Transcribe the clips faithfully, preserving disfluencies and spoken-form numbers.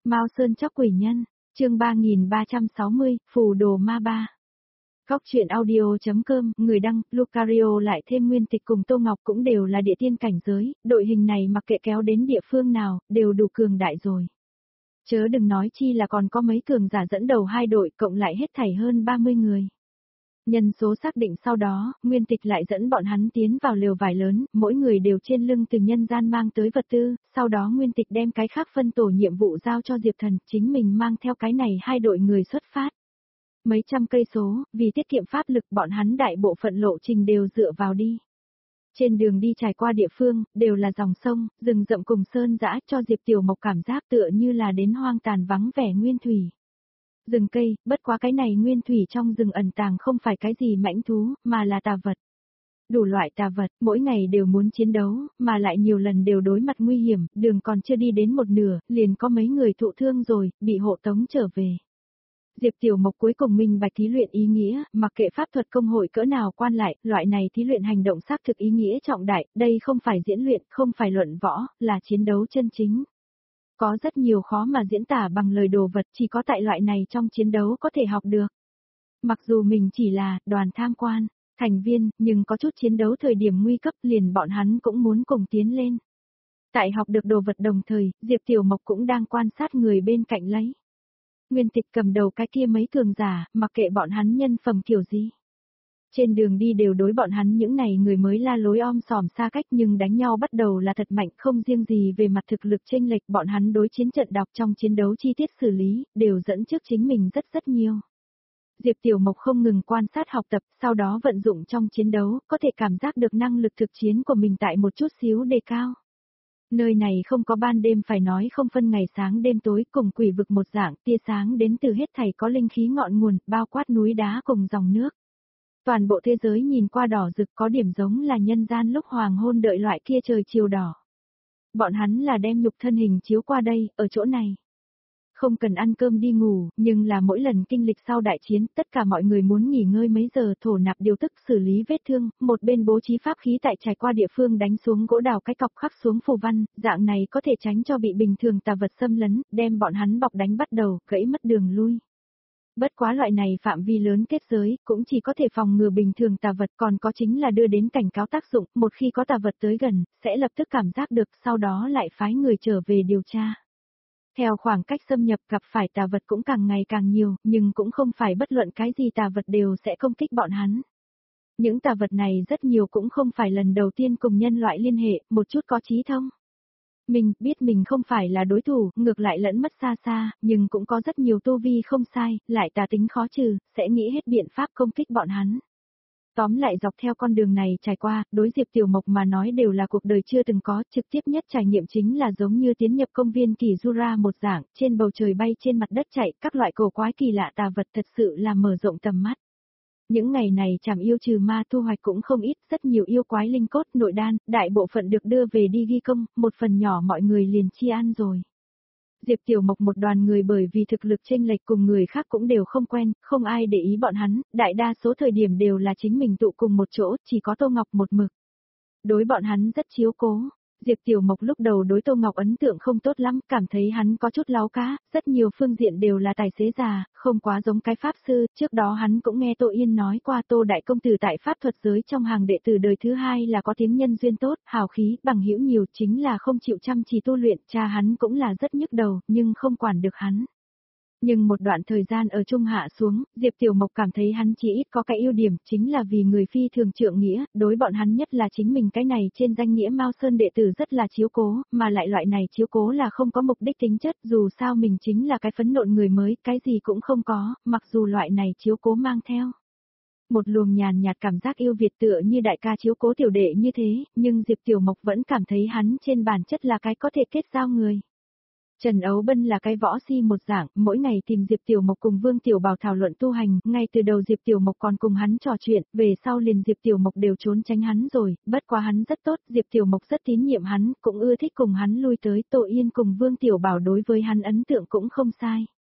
Mao Sơn Chóc Quỷ Nhân, chương ba nghìn ba trăm sáu mươi, Phù Đồ Ma Ba. Góc truyện audio.com, người đăng, Lucario lại thêm Nguyên Tịch cùng Tô Ngọc cũng đều là địa tiên cảnh giới, đội hình này mặc kệ kéo đến địa phương nào, đều đủ cường đại rồi. Chớ đừng nói chi là còn có mấy cường giả dẫn đầu hai đội, cộng lại hết thảy hơn ba mươi người. Nhân số xác định sau đó, Nguyên Tịch lại dẫn bọn hắn tiến vào lều vải lớn, mỗi người đều trên lưng từ nhân gian mang tới vật tư, sau đó Nguyên Tịch đem cái khác phân tổ nhiệm vụ giao cho Diệp Thần, chính mình mang theo cái này hai đội người xuất phát. Mấy trăm cây số, vì tiết kiệm pháp lực bọn hắn đại bộ phận lộ trình đều dựa vào đi. Trên đường đi trải qua địa phương, đều là dòng sông, rừng rậm cùng sơn dã cho Diệp Tiểu Mộc cảm giác tựa như là đến hoang tàn vắng vẻ nguyên thủy. Rừng cây, bất quá cái này nguyên thủy trong rừng ẩn tàng không phải cái gì mãnh thú, mà là tà vật. Đủ loại tà vật, mỗi ngày đều muốn chiến đấu, mà lại nhiều lần đều đối mặt nguy hiểm, đường còn chưa đi đến một nửa, liền có mấy người thụ thương rồi, bị hộ tống trở về. Diệp Tiểu Mộc cuối cùng minh bạch thí luyện ý nghĩa, mặc kệ pháp thuật công hội cỡ nào quan lại, loại này thí luyện hành động xác thực ý nghĩa trọng đại, đây không phải diễn luyện, không phải luận võ, là chiến đấu chân chính. Có rất nhiều khó mà diễn tả bằng lời đồ vật, chỉ có tại loại này trong chiến đấu có thể học được. Mặc dù mình chỉ là đoàn tham quan, thành viên, nhưng có chút chiến đấu thời điểm nguy cấp liền bọn hắn cũng muốn cùng tiến lên. Tại học được đồ vật đồng thời, Diệp Tiểu Mộc cũng đang quan sát người bên cạnh lấy. Nguyên Tịch cầm đầu cái kia mấy cường giả, mặc kệ bọn hắn nhân phẩm kiểu gì. Trên đường đi đều đối bọn hắn những này người mới la lối om sòm xa cách nhưng đánh nhau bắt đầu là thật mạnh, không riêng gì về mặt thực lực chênh lệch, bọn hắn đối chiến trận đọc trong chiến đấu chi tiết xử lý, đều dẫn trước chính mình rất rất nhiều. Diệp Tiểu Mộc không ngừng quan sát học tập, sau đó vận dụng trong chiến đấu, có thể cảm giác được năng lực thực chiến của mình tại một chút xíu đề cao. Nơi này không có ban đêm phải nói không phân ngày sáng đêm tối, cùng quỷ vực một dạng, tia sáng đến từ hết thảy có linh khí ngọn nguồn, bao quát núi đá cùng dòng nước. Toàn bộ thế giới nhìn qua đỏ rực, có điểm giống là nhân gian lúc hoàng hôn đợi loại kia trời chiều đỏ. Bọn hắn là đem nhục thân hình chiếu qua đây, ở chỗ này. Không cần ăn cơm đi ngủ, nhưng là mỗi lần kinh lịch sau đại chiến, tất cả mọi người muốn nghỉ ngơi mấy giờ, thổ nạp điều tức xử lý vết thương, một bên bố trí pháp khí tại trải qua địa phương đánh xuống gỗ đào cái cọc khắc xuống phù văn, dạng này có thể tránh cho bị bình thường tà vật xâm lấn, đem bọn hắn bọc đánh bắt đầu, gãy mất đường lui. Bất quá loại này phạm vi lớn kết giới, cũng chỉ có thể phòng ngừa bình thường tà vật, còn có chính là đưa đến cảnh cáo tác dụng, một khi có tà vật tới gần, sẽ lập tức cảm giác được, sau đó lại phái người trở về điều tra. Theo khoảng cách xâm nhập gặp phải tà vật cũng càng ngày càng nhiều, nhưng cũng không phải bất luận cái gì tà vật đều sẽ công kích bọn hắn. Những tà vật này rất nhiều cũng không phải lần đầu tiên cùng nhân loại liên hệ, một chút có trí thông. Mình biết mình không phải là đối thủ, ngược lại lẫn mất xa xa, nhưng cũng có rất nhiều tu vi không sai, lại tà tính khó trừ, sẽ nghĩ hết biện pháp công kích bọn hắn. Tóm lại dọc theo con đường này trải qua, đối Diệp Tiểu Mộc mà nói đều là cuộc đời chưa từng có, trực tiếp nhất trải nghiệm chính là giống như tiến nhập công viên kỳ Jura một dạng, trên bầu trời bay trên mặt đất chạy, các loại cổ quái kỳ lạ tà vật thật sự là mở rộng tầm mắt. Những ngày này chảm yêu trừ ma thu hoạch cũng không ít, rất nhiều yêu quái linh cốt, nội đan, đại bộ phận được đưa về đi ghi công, một phần nhỏ mọi người liền chi ăn rồi. Diệp Tiểu Mộc một đoàn người bởi vì thực lực chênh lệch cùng người khác cũng đều không quen, không ai để ý bọn hắn, đại đa số thời điểm đều là chính mình tụ cùng một chỗ, chỉ có Tô Ngọc một mực. Đối bọn hắn rất chiếu cố. Diệp Tiểu Mộc lúc đầu đối Tô Ngọc ấn tượng không tốt lắm, cảm thấy hắn có chút láo cá, rất nhiều phương diện đều là tài xế già, không quá giống cái pháp sư, trước đó hắn cũng nghe Tô Yên nói qua Tô Đại Công Tử tại pháp thuật giới trong hàng đệ tử đời thứ hai là có tiếng nhân duyên tốt, hào khí, bằng hữu nhiều, chính là không chịu chăm chỉ tu luyện, cha hắn cũng là rất nhức đầu, nhưng không quản được hắn. Nhưng một đoạn thời gian ở Trung Hạ xuống, Diệp Tiểu Mộc cảm thấy hắn chỉ ít có cái ưu điểm, chính là vì người phi thường trượng nghĩa, đối bọn hắn nhất là chính mình cái này trên danh nghĩa Mao Sơn đệ tử rất là chiếu cố, mà lại loại này chiếu cố là không có mục đích tính chất, dù sao mình chính là cái phấn nộn người mới, cái gì cũng không có, mặc dù loại này chiếu cố mang theo một luồng nhàn nhạt cảm giác yêu Việt tựa như đại ca chiếu cố tiểu đệ như thế, nhưng Diệp Tiểu Mộc vẫn cảm thấy hắn trên bản chất là cái có thể kết giao người. Trần Ấu Bân là cái võ si một dạng, mỗi ngày tìm Diệp Tiểu Mộc cùng Vương Tiểu Bảo thảo luận tu hành, ngay từ đầu Diệp Tiểu Mộc còn cùng hắn trò chuyện, về sau liền Diệp Tiểu Mộc đều trốn tránh hắn rồi, bất quá hắn rất tốt, Diệp Tiểu Mộc rất tín nhiệm hắn, cũng ưa thích cùng hắn lui tới, Tô Yên cùng Vương Tiểu Bảo đối với hắn ấn tượng cũng không sai.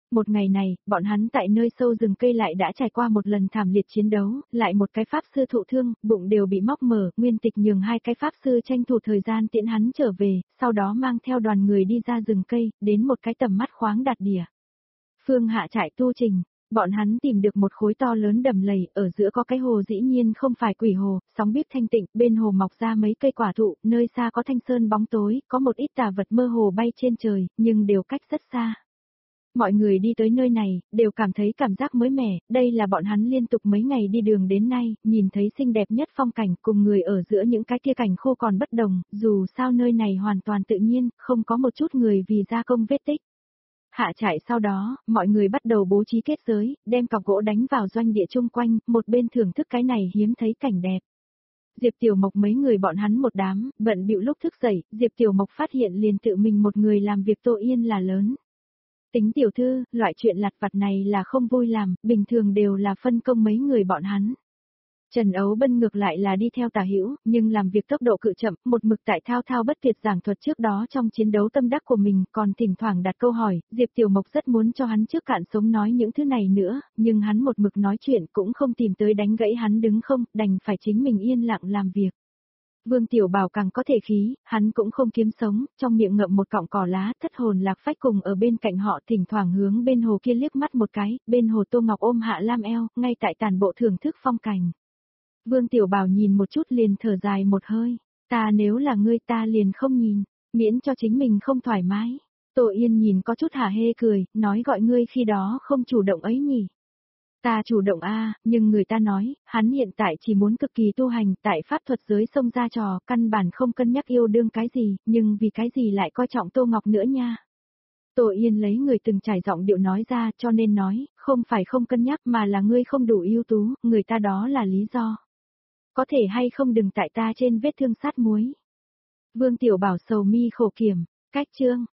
Một ngày này, bọn hắn tại nơi sâu rừng cây lại đã trải qua một lần thảm liệt chiến đấu, lại một cái pháp sư thụ thương, bụng đều bị móc mở, Nguyên Tịch nhường hai cái pháp sư tranh thủ thời gian tiễn hắn trở về, sau đó mang theo đoàn người đi ra rừng cây, đến một cái tầm mắt khoáng đạt địa. Phương Hạ trại tu trình, bọn hắn tìm được một khối to lớn đầm lầy, ở giữa có cái hồ dĩ nhiên không phải quỷ hồ, sóng biết thanh tịnh, bên hồ mọc ra mấy cây quả thụ, nơi xa có thanh sơn bóng tối, có một ít tà vật mơ hồ bay trên trời, nhưng đều cách rất xa. Mọi người đi tới nơi này, đều cảm thấy cảm giác mới mẻ, đây là bọn hắn liên tục mấy ngày đi đường đến nay, nhìn thấy xinh đẹp nhất phong cảnh cùng người ở giữa những cái kia cảnh khô còn bất đồng, dù sao nơi này hoàn toàn tự nhiên, không có một chút người vì gia công vết tích. Hạ trại sau đó, mọi người bắt đầu bố trí kết giới, đem cọc gỗ đánh vào doanh địa chung quanh, một bên thưởng thức cái này hiếm thấy cảnh đẹp. Diệp Tiểu Mộc mấy người bọn hắn một đám, bận bịu lúc thức dậy, Diệp Tiểu Mộc phát hiện liền tự mình một người làm việc Tô Yên là lớn. Tính tiểu thư, loại chuyện lặt vặt này là không vui làm, bình thường đều là phân công mấy người bọn hắn. Trần Ấu Bân ngược lại là đi theo Tả Hữu, nhưng làm việc tốc độ cự chậm, một mực tại thao thao bất tuyệt giảng thuật trước đó trong chiến đấu tâm đắc của mình, còn thỉnh thoảng đặt câu hỏi, Diệp Tiểu Mộc rất muốn cho hắn trước cạn sống nói những thứ này nữa, nhưng hắn một mực nói chuyện cũng không tìm tới đánh gãy hắn đứng không, đành phải chính mình yên lặng làm việc. Vương Tiểu Bảo càng có thể khí, hắn cũng không kiếm sống, trong miệng ngậm một cọng cỏ lá, thất hồn lạc phách cùng ở bên cạnh họ thỉnh thoảng hướng bên hồ kia liếc mắt một cái, bên hồ Tô Ngọc ôm Hạ Lam eo, ngay tại tàn bộ thưởng thức phong cảnh. Vương Tiểu Bảo nhìn một chút liền thở dài một hơi, ta nếu là ngươi ta liền không nhìn, miễn cho chính mình không thoải mái. Tô Yên nhìn có chút hả hê cười, nói gọi ngươi khi đó không chủ động ấy nhỉ. Ta chủ động a, nhưng người ta nói, hắn hiện tại chỉ muốn cực kỳ tu hành, tại pháp thuật giới xông ra trò, căn bản không cân nhắc yêu đương cái gì, nhưng vì cái gì lại coi trọng Tô Ngọc nữa nha. Tô Yên lấy người từng trải giọng điệu nói ra, cho nên nói, không phải không cân nhắc mà là ngươi không đủ ưu tú, người ta đó là lý do. Có thể hay không đừng tại ta trên vết thương sát muối. Vương Tiểu Bảo sầu mi khổ kiểm, cách chương.